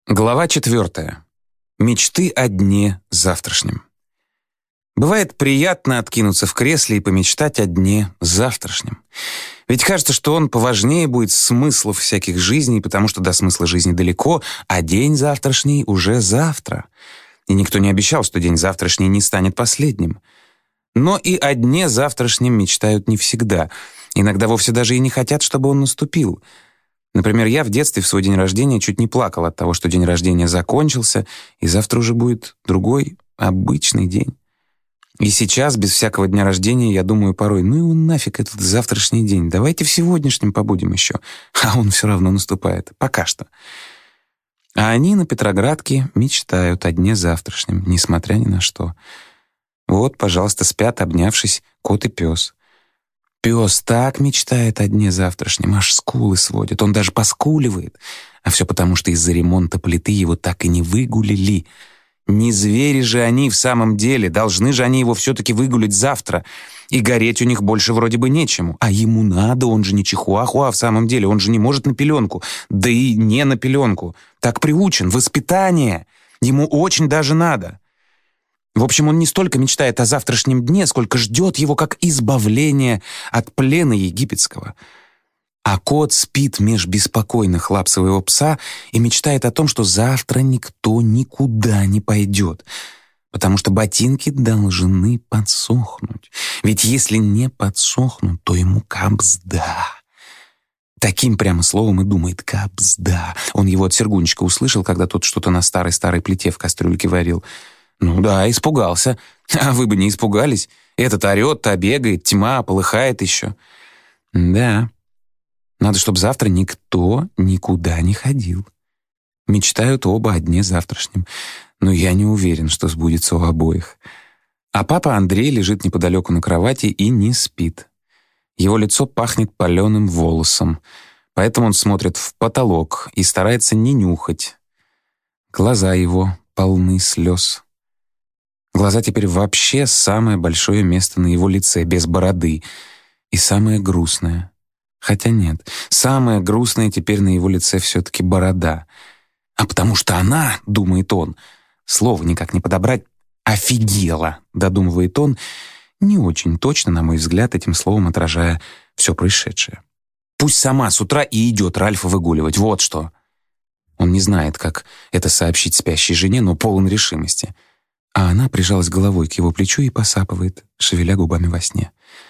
Глава 4. Мечты о дне завтрашнем. Бывает приятно откинуться в кресле и помечтать о дне завтрашнем. Ведь кажется, что он поважнее будет смыслов всяких жизней, потому что до смысла жизни далеко, а день завтрашний уже завтра. И никто не обещал, что день завтрашний не станет последним. Но и о дне завтрашнем мечтают не всегда. Иногда вовсе даже и не хотят, чтобы он наступил. Например, я в детстве в свой день рождения чуть не плакал от того, что день рождения закончился, и завтра уже будет другой, обычный день. И сейчас, без всякого дня рождения, я думаю порой, ну его нафиг этот завтрашний день, давайте в сегодняшнем побудем еще. А он все равно наступает. Пока что. А они на Петроградке мечтают о дне завтрашнем, несмотря ни на что. Вот, пожалуйста, спят, обнявшись, кот и пес. Пес так мечтает о дне завтрашнем, аж скулы сводит, он даже поскуливает. А все потому, что из-за ремонта плиты его так и не выгулили. Не звери же они в самом деле, должны же они его все-таки выгулить завтра. И гореть у них больше вроде бы нечему. А ему надо, он же не чихуахуа в самом деле, он же не может на пеленку. Да и не на пеленку. Так приучен, воспитание. Ему очень даже надо. В общем, он не столько мечтает о завтрашнем дне, сколько ждет его как избавление от плена египетского. А кот спит меж беспокойных лап своего пса и мечтает о том, что завтра никто никуда не пойдет, потому что ботинки должны подсохнуть. Ведь если не подсохнут, то ему кабзда. Таким прямо словом и думает кабзда. Он его от Сергунчика услышал, когда тот что-то на старой-старой плите в кастрюльке варил. Ну да, испугался. А вы бы не испугались. Этот орёт, та бегает, тьма, полыхает еще. Да, надо, чтобы завтра никто никуда не ходил. Мечтают оба о дне завтрашнем. Но я не уверен, что сбудется у обоих. А папа Андрей лежит неподалеку на кровати и не спит. Его лицо пахнет палёным волосом, поэтому он смотрит в потолок и старается не нюхать. Глаза его полны слез. Глаза теперь вообще самое большое место на его лице, без бороды. И самое грустное. Хотя нет, самое грустное теперь на его лице все-таки борода. А потому что она, думает он, слово никак не подобрать, офигела, додумывает он, не очень точно, на мой взгляд, этим словом отражая все происшедшее. Пусть сама с утра и идет Ральфа выгуливать, вот что. Он не знает, как это сообщить спящей жене, но полон решимости. А она прижалась головой к его плечу и посапывает, шевеля губами во сне.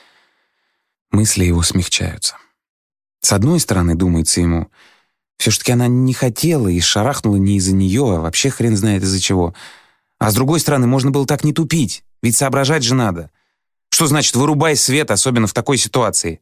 Мысли его смягчаются. С одной стороны, думается ему, все-таки она не хотела и шарахнула не из-за нее, а вообще хрен знает из-за чего. А с другой стороны, можно было так не тупить, ведь соображать же надо. Что значит «вырубай свет», особенно в такой ситуации?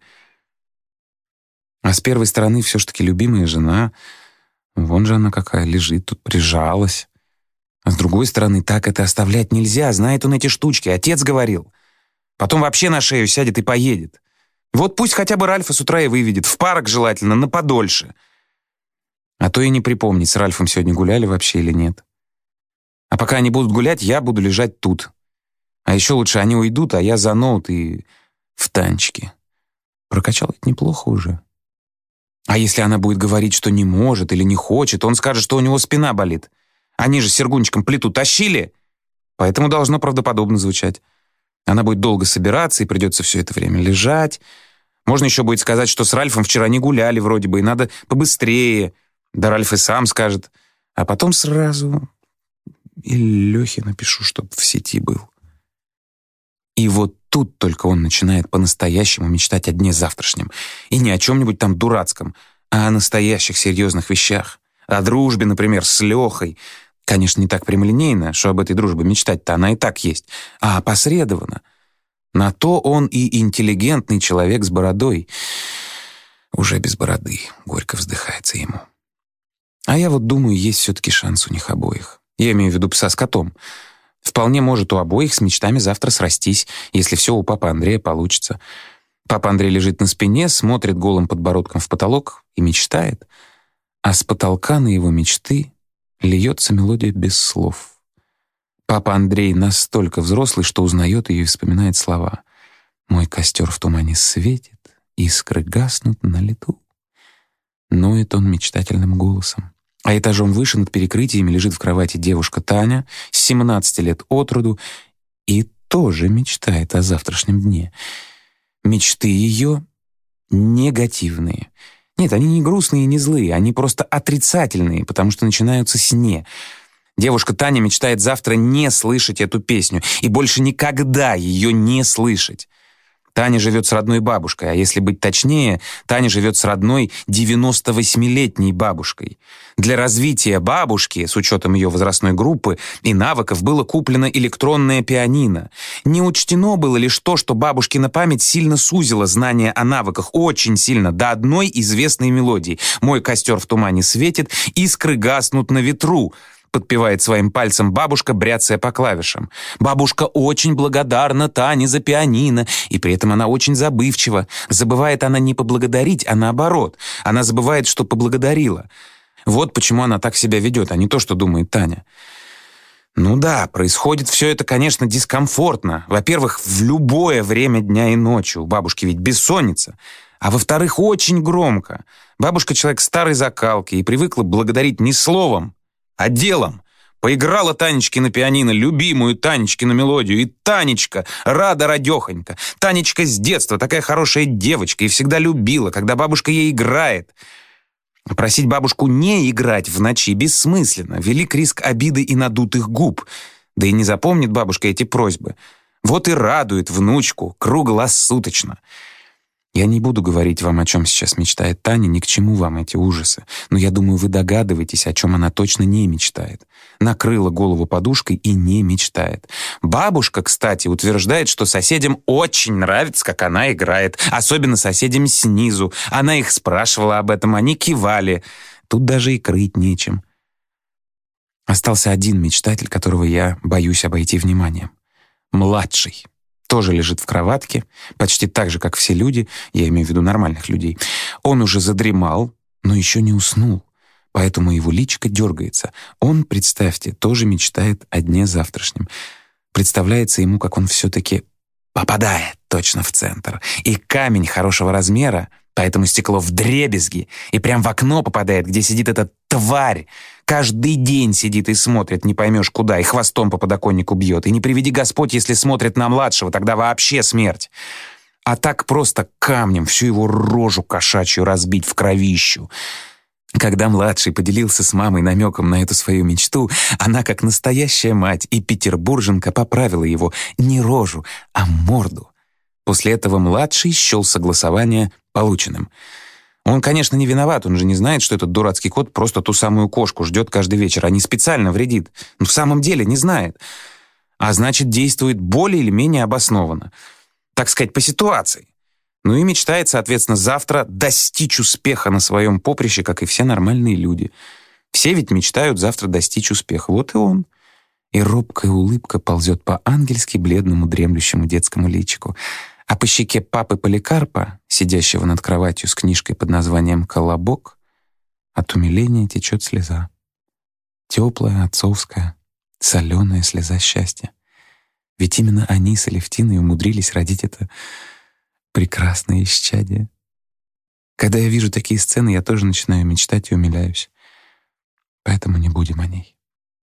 А с первой стороны, все-таки любимая жена, вон же она какая, лежит тут, прижалась. А с другой стороны, так это оставлять нельзя, знает он эти штучки, отец говорил. Потом вообще на шею сядет и поедет. Вот пусть хотя бы Ральфа с утра и выведет, в парк желательно, на подольше. А то и не припомнить, с Ральфом сегодня гуляли вообще или нет. А пока они будут гулять, я буду лежать тут. А еще лучше они уйдут, а я за ноут и в танчике. Прокачал это неплохо уже. А если она будет говорить, что не может или не хочет, он скажет, что у него спина болит. Они же с Сергунчиком плиту тащили, поэтому должно правдоподобно звучать. Она будет долго собираться, и придется все это время лежать. Можно еще будет сказать, что с Ральфом вчера не гуляли вроде бы, и надо побыстрее. Да Ральф и сам скажет. А потом сразу и Лехе напишу, чтоб в сети был. И вот тут только он начинает по-настоящему мечтать о дне завтрашнем. И не о чем-нибудь там дурацком, а о настоящих серьезных вещах. О дружбе, например, с Лехой. Конечно, не так прямолинейно, что об этой дружбе мечтать-то она и так есть, а опосредованно. На то он и интеллигентный человек с бородой. Уже без бороды, горько вздыхается ему. А я вот думаю, есть все-таки шанс у них обоих. Я имею в виду пса с котом. Вполне может у обоих с мечтами завтра срастись, если все у папы Андрея получится. Папа Андрей лежит на спине, смотрит голым подбородком в потолок и мечтает. А с потолка на его мечты льется мелодия без слов. Папа Андрей настолько взрослый, что узнает ее и вспоминает слова. «Мой костер в тумане светит, искры гаснут на лету». Ноет он мечтательным голосом. А этажом выше над перекрытиями лежит в кровати девушка Таня, с 17 лет от роду, и тоже мечтает о завтрашнем дне. Мечты ее негативные. Нет, они не грустные и не злые, они просто отрицательные, потому что начинаются с «не». Девушка Таня мечтает завтра не слышать эту песню и больше никогда ее не слышать. Таня живет с родной бабушкой, а если быть точнее, Таня живет с родной 98-летней бабушкой. Для развития бабушки, с учетом ее возрастной группы и навыков, было куплено электронное пианино. Не учтено было лишь то, что бабушкина память сильно сузила знания о навыках, очень сильно, до одной известной мелодии. «Мой костер в тумане светит, искры гаснут на ветру», подпевает своим пальцем бабушка, бряцая по клавишам. Бабушка очень благодарна Тане за пианино, и при этом она очень забывчива. Забывает она не поблагодарить, а наоборот. Она забывает, что поблагодарила. Вот почему она так себя ведет, а не то, что думает Таня. Ну да, происходит все это, конечно, дискомфортно. Во-первых, в любое время дня и ночи. У бабушки ведь бессонница. А во-вторых, очень громко. Бабушка человек старой закалки и привыкла благодарить не словом, а делом. Поиграла Танечке на пианино любимую Танечкину мелодию, и Танечка рада-радехонька. Танечка с детства такая хорошая девочка и всегда любила, когда бабушка ей играет. Просить бабушку не играть в ночи бессмысленно, велик риск обиды и надутых губ. Да и не запомнит бабушка эти просьбы. Вот и радует внучку круглосуточно. Я не буду говорить вам, о чем сейчас мечтает Таня, ни к чему вам эти ужасы. Но я думаю, вы догадываетесь, о чем она точно не мечтает. Накрыла голову подушкой и не мечтает. Бабушка, кстати, утверждает, что соседям очень нравится, как она играет. Особенно соседям снизу. Она их спрашивала об этом, они кивали. Тут даже и крыть нечем. Остался один мечтатель, которого я боюсь обойти вниманием. Младший. Тоже лежит в кроватке, почти так же, как все люди, я имею в виду нормальных людей. Он уже задремал, но еще не уснул, поэтому его личико дергается. Он, представьте, тоже мечтает о дне завтрашнем. Представляется ему, как он все-таки попадает точно в центр. И камень хорошего размера, поэтому стекло вдребезги, и прям в окно попадает, где сидит эта тварь. Каждый день сидит и смотрит, не поймешь куда, и хвостом по подоконнику бьет. И не приведи Господь, если смотрит на младшего, тогда вообще смерть. А так просто камнем всю его рожу кошачью разбить в кровищу. Когда младший поделился с мамой намеком на эту свою мечту, она, как настоящая мать и петербурженка, поправила его не рожу, а морду. После этого младший счел согласование полученным. Он, конечно, не виноват, он же не знает, что этот дурацкий кот просто ту самую кошку ждет каждый вечер, а не специально вредит. Но в самом деле не знает. А значит, действует более или менее обоснованно. Так сказать, по ситуации. Ну и мечтает, соответственно, завтра достичь успеха на своем поприще, как и все нормальные люди. Все ведь мечтают завтра достичь успеха. Вот и он. И робкая улыбка ползет по ангельски бледному дремлющему детскому личику. А по щеке папы Поликарпа, сидящего над кроватью с книжкой под названием «Колобок», от умиления течет слеза. Теплая, отцовская, соленая слеза счастья. Ведь именно они с Алевтиной умудрились родить это прекрасное исчадие. Когда я вижу такие сцены, я тоже начинаю мечтать и умиляюсь. Поэтому не будем о ней.